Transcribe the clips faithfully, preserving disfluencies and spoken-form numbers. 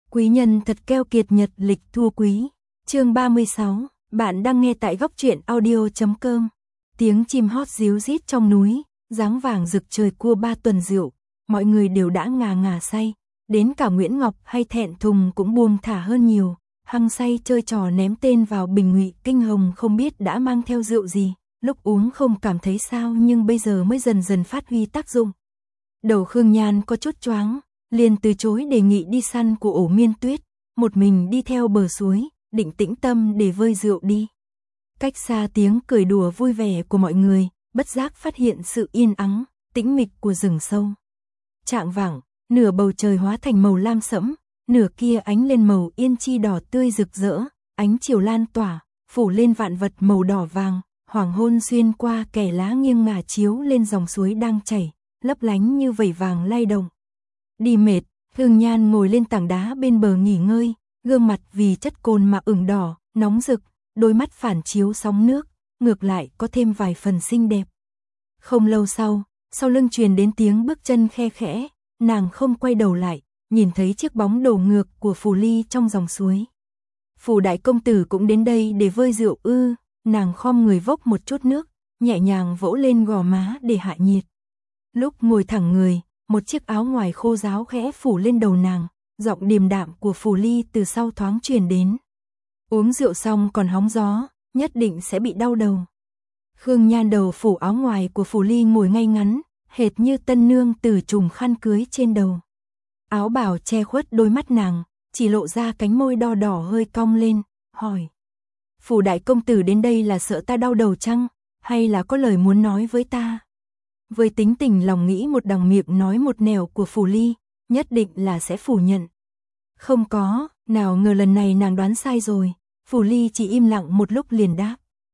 Quý nhân thật keo kiệt, nhật lịch thua quý. Chương ba mươi sáu, bạn đang nghe tại góc truyện audio chấm com. Tiếng chim hót ríu rít trong núi, dáng vàng rực trời cua ba tuần rượu, mọi người đều đã ngà ngà say, đến cả Nguyễn Ngọc hay thẹn thùng cũng buông thả hơn nhiều, hăng say chơi trò ném tên vào bình ngụy. Kinh Hồng không biết đã mang theo rượu gì, lúc uống không cảm thấy sao nhưng bây giờ mới dần dần phát huy tác dụng. Đầu Khương Nhan có chút choáng, liền từ chối đề nghị đi săn của Ổ Miên Tuyết, một mình đi theo bờ suối, định tĩnh tâm để vơi rượu đi. Cách xa tiếng cười đùa vui vẻ của mọi người, bất giác phát hiện sự yên ắng, tĩnh mịch của rừng sâu. Chạng vạng, nửa bầu trời hóa thành màu lam sẫm, nửa kia ánh lên màu yên chi đỏ tươi rực rỡ, ánh chiều lan tỏa, phủ lên vạn vật màu đỏ vàng, hoàng hôn xuyên qua kẽ lá nghiêng ngả chiếu lên dòng suối đang chảy, lấp lánh như vẩy vàng lay động. Đi mệt, Khương Nhan ngồi lên tảng đá bên bờ nghỉ ngơi, gương mặt vì chất cồn mà ửng đỏ, nóng rực, đôi mắt phản chiếu sóng nước, ngược lại có thêm vài phần xinh đẹp. Không lâu sau, sau lưng truyền đến tiếng bước chân khe khẽ, nàng không quay đầu lại, nhìn thấy chiếc bóng đổ ngược của Phù Ly trong dòng suối. Phù đại công tử cũng đến đây để vơi rượu ư? Nàng khom người vốc một chút nước, nhẹ nhàng vỗ lên gò má để hạ nhiệt. Lúc ngồi thẳng người, một chiếc áo ngoài khô ráo khẽ phủ lên đầu nàng, giọng điềm đạm của Phù Ly từ sau thoáng truyền đến. Uống rượu xong còn hóng gió, nhất định sẽ bị đau đầu. Khương Nhan đầu phủ áo ngoài của Phù Ly ngồi ngay ngắn, hệt như tân nương từ trùm khăn cưới trên đầu. Áo bào che khuất đôi mắt nàng, chỉ lộ ra cánh môi đo đỏ hơi cong lên, hỏi. Phù đại công tử đến đây là sợ ta đau đầu chăng, hay là có lời muốn nói với ta? Với tính tình lòng nghĩ một đằng miệng nói một nẻo của Phù Ly, nhất định là sẽ phủ nhận. Không có, nào ngờ lần này nàng đoán sai rồi. Phù Ly chỉ im lặng một lúc liền đáp.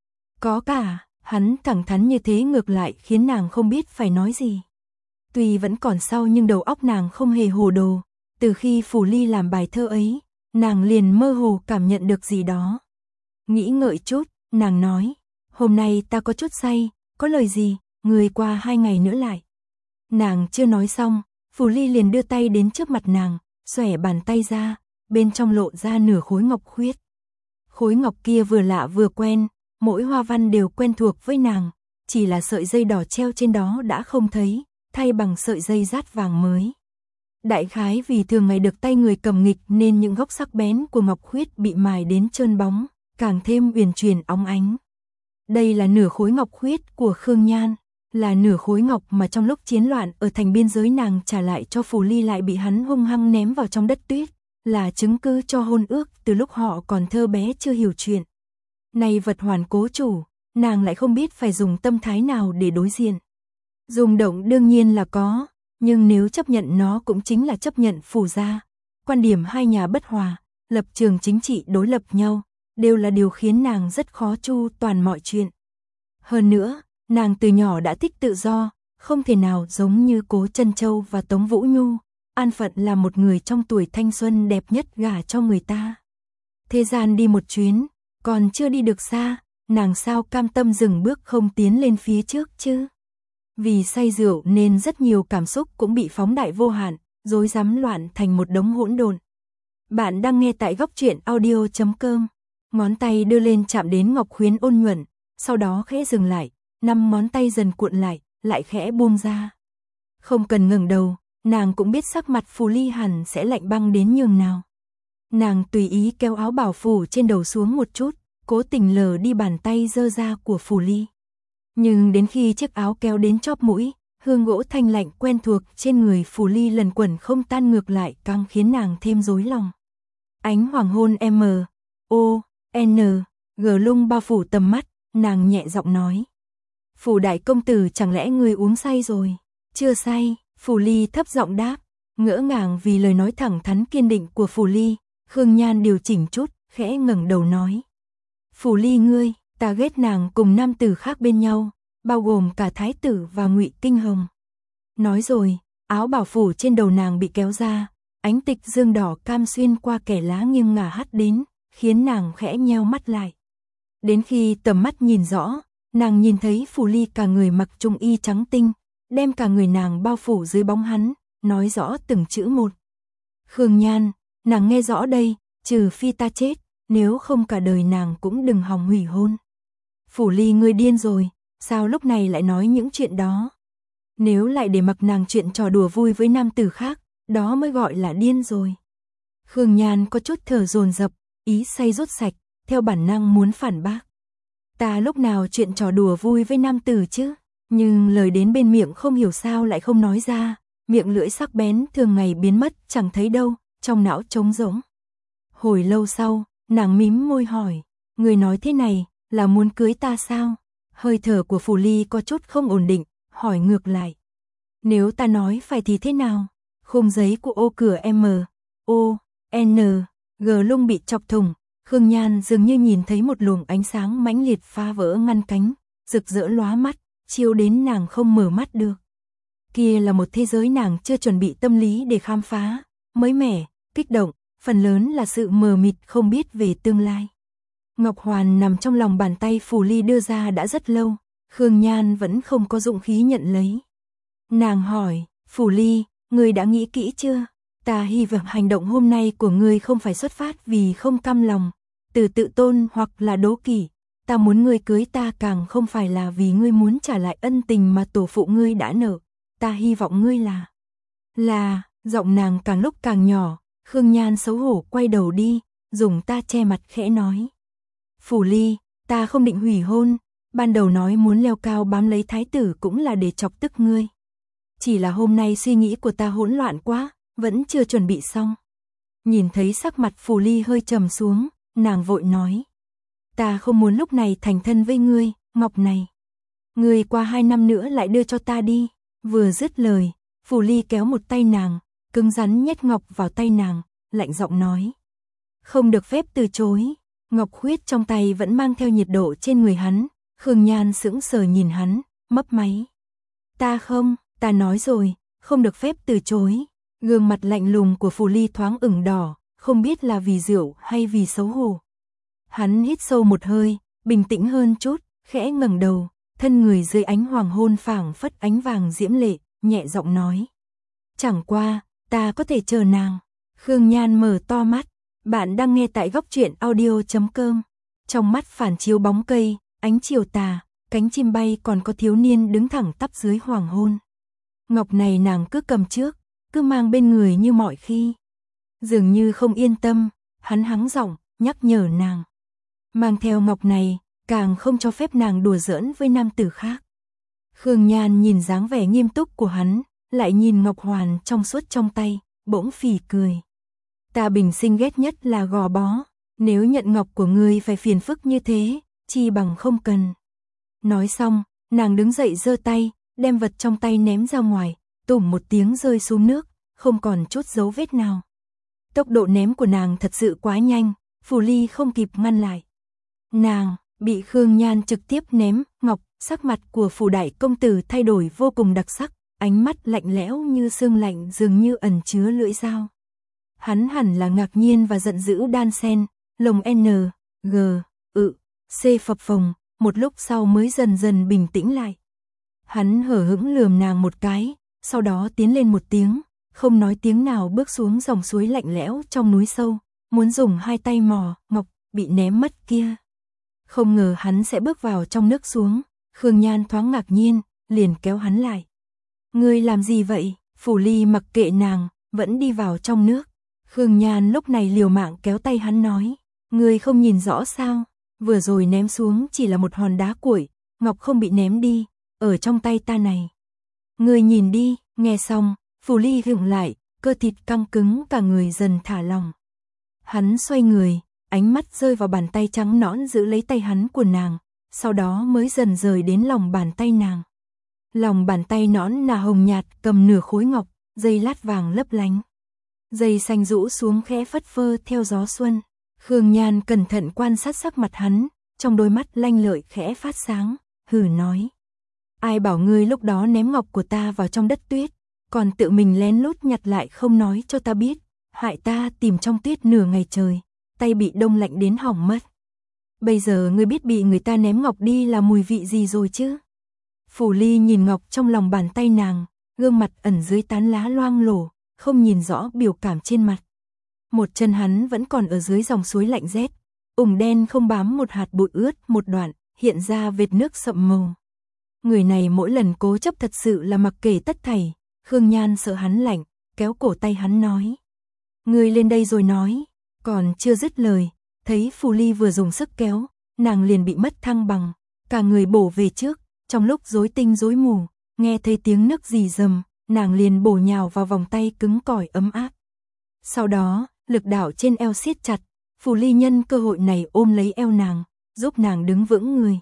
Có cả, hắn thẳng thắn như thế ngược lại khiến nàng không biết phải nói gì. Tuy vẫn còn sau nhưng đầu óc nàng không hề hồ đồ. Từ khi Phù Ly làm bài thơ ấy, nàng liền mơ hồ cảm nhận được gì đó. Nghĩ ngợi chút, nàng nói, hôm nay ta có chút say, có lời gì, người qua hai ngày nữa lại. Nàng chưa nói xong, Phù Ly liền đưa tay đến trước mặt nàng, xòe bàn tay ra, bên trong lộ ra nửa khối ngọc khuyết. Khối ngọc kia vừa lạ vừa quen, mỗi hoa văn đều quen thuộc với nàng, chỉ là sợi dây đỏ treo trên đó đã không thấy, thay bằng sợi dây rát vàng mới. Đại khái vì thường ngày được tay người cầm nghịch nên những góc sắc bén của ngọc khuyết bị mài đến trơn bóng, càng thêm uyển chuyển óng ánh. Đây là nửa khối ngọc khuyết của Khương Nhan, là nửa khối ngọc mà trong lúc chiến loạn ở thành biên giới nàng trả lại cho Phù Ly lại bị hắn hung hăng ném vào trong đất tuyết, là chứng cứ cho hôn ước từ lúc họ còn thơ bé chưa hiểu chuyện. Nay vật hoàn cố chủ, nàng lại không biết phải dùng tâm thái nào để đối diện. Rung động đương nhiên là có, nhưng nếu chấp nhận nó cũng chính là chấp nhận Phù gia. Quan điểm hai nhà bất hòa, lập trường chính trị đối lập nhau, đều là điều khiến nàng rất khó chu toàn mọi chuyện. Hơn nữa, nàng từ nhỏ đã thích tự do, không thể nào giống như Cố Trân Châu và Tống Vũ Nhu, an phận là một người trong tuổi thanh xuân đẹp nhất gả cho người ta. Thế gian đi một chuyến, còn chưa đi được xa, nàng sao cam tâm dừng bước không tiến lên phía trước chứ? Vì say rượu nên rất nhiều cảm xúc cũng bị phóng đại vô hạn, rối rắm loạn thành một đống hỗn độn. Bạn đang nghe tại góc truyện audio chấm com. Ngón tay đưa lên chạm đến ngọc khuyến ôn nhuận, sau đó khẽ dừng lại, năm ngón tay dần cuộn lại, lại khẽ buông ra. Không cần ngẩng đầu, nàng cũng biết sắc mặt Phù Ly hẳn sẽ lạnh băng đến nhường nào. Nàng tùy ý kéo áo bảo phủ trên đầu xuống một chút, cố tình lờ đi bàn tay dơ ra của Phù Ly. Nhưng đến khi chiếc áo kéo đến chóp mũi, hương gỗ thanh lạnh quen thuộc trên người Phù Ly lần quẩn không tan ngược lại càng khiến nàng thêm rối lòng. Ánh hoàng hôn M, O, N, G lung bao phủ tầm mắt, nàng nhẹ giọng nói. Phù đại công tử chẳng lẽ người uống say rồi? Chưa say, Phù Ly thấp giọng đáp, ngỡ ngàng vì lời nói thẳng thắn kiên định của Phù Ly. Khương Nhan điều chỉnh chút, khẽ ngẩng đầu nói. Phù Ly ngươi, ta ghét nàng cùng nam tử khác bên nhau, bao gồm cả thái tử và Ngụy Kinh Hồng. Nói rồi, áo bảo phủ trên đầu nàng bị kéo ra, ánh tịch dương đỏ cam xuyên qua kẽ lá nghiêng ngả hắt đến, khiến nàng khẽ nheo mắt lại. Đến khi tầm mắt nhìn rõ, nàng nhìn thấy Phù Ly cả người mặc trung y trắng tinh, đem cả người nàng bao phủ dưới bóng hắn, nói rõ từng chữ một. Khương Nhan, nàng nghe rõ đây, trừ phi ta chết, nếu không cả đời nàng cũng đừng hòng hủy hôn. Phủ Ly ngươi điên rồi, sao lúc này lại nói những chuyện đó? Nếu lại để mặc nàng chuyện trò đùa vui với nam tử khác, đó mới gọi là điên rồi. Khương Nhan có chút thở dồn dập, ý say rút sạch, theo bản năng muốn phản bác. Ta lúc nào chuyện trò đùa vui với nam tử chứ? Nhưng lời đến bên miệng không hiểu sao lại không nói ra, miệng lưỡi sắc bén thường ngày biến mất chẳng thấy đâu, trong não trống rỗng. Hồi lâu sau, nàng mím môi hỏi, người nói thế này, là muốn cưới ta sao? Hơi thở của Phủ Ly có chút không ổn định, hỏi ngược lại. Nếu ta nói phải thì thế nào? Khung giấy của ô cửa M, O, N, G lung bị chọc thủng, Khương Nhan dường như nhìn thấy một luồng ánh sáng mãnh liệt phá vỡ ngăn cánh, rực rỡ lóa mắt, chiếu đến nàng không mở mắt được. Kia là một thế giới nàng chưa chuẩn bị tâm lý để khám phá, mới mẻ, kích động, phần lớn là sự mờ mịt không biết về tương lai. Ngọc Hoàn nằm trong lòng bàn tay Phủ Ly đưa ra đã rất lâu, Khương Nhan vẫn không có dụng khí nhận lấy. Nàng hỏi, Phủ Ly, ngươi đã nghĩ kỹ chưa? Ta hy vọng hành động hôm nay của ngươi không phải xuất phát vì không cam lòng, từ tự tôn hoặc là đố kỵ. Ta muốn ngươi cưới ta càng không phải là vì ngươi muốn trả lại ân tình mà tổ phụ ngươi đã nợ. Ta hy vọng ngươi là... Là, giọng nàng càng lúc càng nhỏ, Khương Nhan xấu hổ quay đầu đi, dùng ta che mặt khẽ nói. Phủ Ly, ta không định hủy hôn, ban đầu nói muốn leo cao bám lấy thái tử cũng là để chọc tức ngươi. Chỉ là hôm nay suy nghĩ của ta hỗn loạn quá, vẫn chưa chuẩn bị xong. Nhìn thấy sắc mặt Phủ Ly hơi trầm xuống, nàng vội nói. Ta không muốn lúc này thành thân với ngươi, ngọc này. Ngươi qua hai năm nữa lại đưa cho ta đi. Vừa dứt lời, Phủ Ly kéo một tay nàng, cứng rắn nhét ngọc vào tay nàng, lạnh giọng nói. Không được phép từ chối. Ngọc huyết trong tay vẫn mang theo nhiệt độ trên người hắn, Khương Nhan sững sờ nhìn hắn, mấp máy. Ta không, ta nói rồi, không được phép từ chối. Gương mặt lạnh lùng của Phủ Ly thoáng ửng đỏ, không biết là vì rượu hay vì xấu hổ. Hắn hít sâu một hơi, bình tĩnh hơn chút, khẽ ngẩng đầu, thân người dưới ánh hoàng hôn phảng phất ánh vàng diễm lệ, nhẹ giọng nói. Chẳng qua, ta có thể chờ nàng. Khương Nhan mở to mắt, bạn đang nghe tại góc truyện audio chấm com. Trong mắt phản chiếu bóng cây, ánh chiều tà, cánh chim bay còn có thiếu niên đứng thẳng tắp dưới hoàng hôn. Ngọc này nàng cứ cầm trước, cứ mang bên người như mọi khi. Dường như không yên tâm, hắn hắng giọng, nhắc nhở nàng. Mang theo ngọc này, càng không cho phép nàng đùa giỡn với nam tử khác. Khương Nhan nhìn dáng vẻ nghiêm túc của hắn, lại nhìn ngọc hoàn trong suốt trong tay, bỗng phì cười. Ta bình sinh ghét nhất là gò bó, nếu nhận ngọc của ngươi phải phiền phức như thế, chi bằng không cần. Nói xong, nàng đứng dậy giơ tay, đem vật trong tay ném ra ngoài, tủm một tiếng rơi xuống nước, không còn chút dấu vết nào. Tốc độ ném của nàng thật sự quá nhanh, Phủ Ly không kịp ngăn lại. Nàng bị Khương Nhan trực tiếp ném ngọc, sắc mặt của Phủ đại công tử thay đổi vô cùng đặc sắc, ánh mắt lạnh lẽo như sương lạnh dường như ẩn chứa lưỡi dao. Hắn hẳn là ngạc nhiên và giận dữ đan xen, lồng N, G, ự, C phập phồng, một lúc sau mới dần dần bình tĩnh lại. Hắn hở hững lườm nàng một cái, sau đó tiến lên một tiếng, không nói tiếng nào bước xuống dòng suối lạnh lẽo trong núi sâu, muốn dùng hai tay mò ngọc bị ném mất kia. Không ngờ hắn sẽ bước vào trong nước xuống, Khương Nhan thoáng ngạc nhiên, liền kéo hắn lại. Ngươi làm gì vậy? Phủ Ly mặc kệ nàng, vẫn đi vào trong nước. Khương Nhan lúc này liều mạng kéo tay hắn nói, ngươi không nhìn rõ sao? Vừa rồi ném xuống chỉ là một hòn đá cuội, ngọc không bị ném đi, ở trong tay ta này. Ngươi nhìn đi, nghe xong, Phủ Ly hững lại, cơ thịt căng cứng cả người dần thả lỏng. Hắn xoay người, ánh mắt rơi vào bàn tay trắng nõn giữ lấy tay hắn của nàng, sau đó mới dần rời đến lòng bàn tay nàng. Lòng bàn tay nõn nà hồng nhạt cầm nửa khối ngọc, dây lát vàng lấp lánh. Dây xanh rũ xuống khẽ phất phơ theo gió xuân. Khương Nhan cẩn thận quan sát sắc mặt hắn, trong đôi mắt lanh lợi khẽ phát sáng, hừ nói. Ai bảo ngươi lúc đó ném ngọc của ta vào trong đất tuyết, còn tự mình lén lút nhặt lại không nói cho ta biết, hại ta tìm trong tuyết nửa ngày trời, tay bị đông lạnh đến hỏng mất. Bây giờ ngươi biết bị người ta ném ngọc đi là mùi vị gì rồi chứ? Phủ Ly nhìn ngọc trong lòng bàn tay nàng, gương mặt ẩn dưới tán lá loang lổ, không nhìn rõ biểu cảm trên mặt. một chân hắn vẫn còn ở dưới dòng suối lạnh rét, ủng đen không bám một hạt bụi ướt một đoạn, hiện ra vệt nước sậm màu. Người này mỗi lần cố chấp thật sự là mặc kệ tất thảy, Khương Nhan sợ hắn lạnh, kéo cổ tay hắn nói. Ngươi lên đây rồi nói, còn chưa dứt lời, thấy Phù Ly vừa dùng sức kéo, nàng liền bị mất thăng bằng, cả người bổ về trước, trong lúc rối tinh rối mù, nghe thấy tiếng nấc rì rầm, nàng liền bổ nhào vào vòng tay cứng cỏi ấm áp. Sau đó, lực đạo trên eo siết chặt, Phù Ly nhân cơ hội này ôm lấy eo nàng, giúp nàng đứng vững người.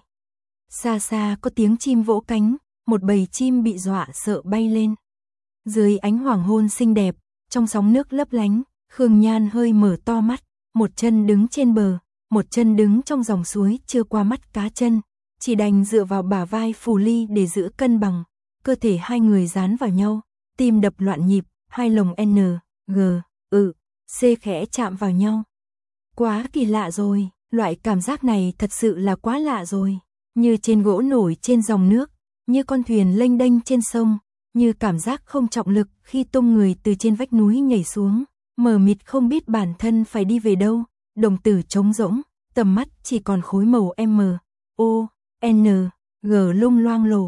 Xa xa có tiếng chim vỗ cánh, một bầy chim bị dọa sợ bay lên. Dưới ánh hoàng hôn xinh đẹp, trong sóng nước lấp lánh, Khương Nhan hơi mở to mắt, một chân đứng trên bờ, một chân đứng trong dòng suối chưa qua mắt cá chân, chỉ đành dựa vào bả vai Phù Ly để giữ cân bằng, cơ thể hai người dán vào nhau, tim đập loạn nhịp, hai lồng N, G, ừ, C khẽ chạm vào nhau. Quá kỳ lạ rồi, loại cảm giác này thật sự là quá lạ rồi, như trên gỗ nổi trên dòng nước, như con thuyền lênh đênh trên sông, như cảm giác không trọng lực khi tung người từ trên vách núi nhảy xuống, mờ mịt không biết bản thân phải đi về đâu, đồng tử trống rỗng, tầm mắt chỉ còn khối màu M, O, N, G lung loang lổ.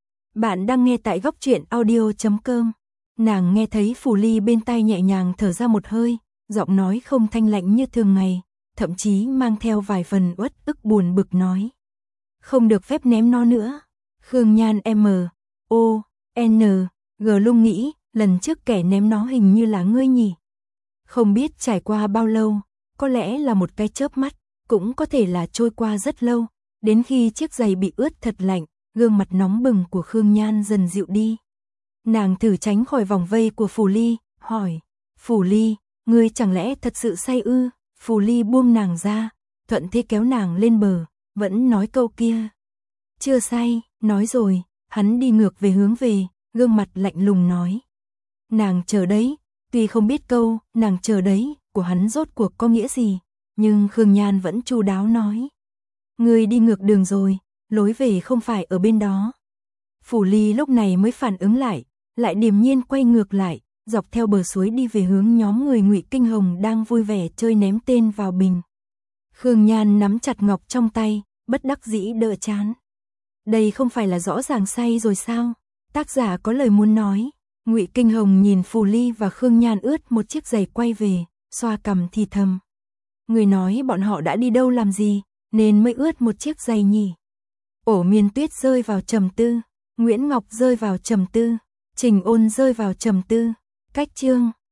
Bạn đang nghe tại góc truyện audio chấm com. Nàng nghe thấy Phù Ly bên tai nhẹ nhàng thở ra một hơi, giọng nói không thanh lạnh như thường ngày, thậm chí mang theo vài phần uất ức buồn bực nói. Không được phép ném nó nữa. Khương Nhan M, O, N, G lung nghĩ, lần trước kẻ ném nó hình như là ngươi nhỉ. Không biết trải qua bao lâu, có lẽ là một cái chớp mắt, cũng có thể là trôi qua rất lâu, đến khi chiếc giày bị ướt thật lạnh, gương mặt nóng bừng của Khương Nhan dần dịu đi. Nàng thử tránh khỏi vòng vây của Phù Ly, hỏi, Phù Ly, ngươi chẳng lẽ thật sự say ư? Phù Ly buông nàng ra, thuận thế kéo nàng lên bờ, vẫn nói câu kia. Chưa say, nói rồi, hắn đi ngược về hướng về, gương mặt lạnh lùng nói. Nàng chờ đấy, tuy không biết câu, nàng chờ đấy, của hắn rốt cuộc có nghĩa gì, nhưng Khương Nhan vẫn chu đáo nói. Ngươi đi ngược đường rồi, lối về không phải ở bên đó. Phù Ly lúc này mới phản ứng lại, lại điềm nhiên quay ngược lại, dọc theo bờ suối đi về hướng nhóm người Ngụy Kinh Hồng đang vui vẻ chơi ném tên vào bình. Khương Nhan nắm chặt ngọc trong tay, bất đắc dĩ đỡ chán. Đây không phải là rõ ràng say rồi sao? Tác giả có lời muốn nói. Ngụy Kinh Hồng nhìn Phù Ly và Khương Nhan ướt một chiếc giày quay về, xoa cằm thì thầm. Người nói bọn họ đã đi đâu làm gì, nên mới ướt một chiếc giày nhỉ? Ổ Miên Tuyết rơi vào trầm tư, Nguyễn Ngọc rơi vào trầm tư, Trình Ôn rơi vào trầm tư. Cách chương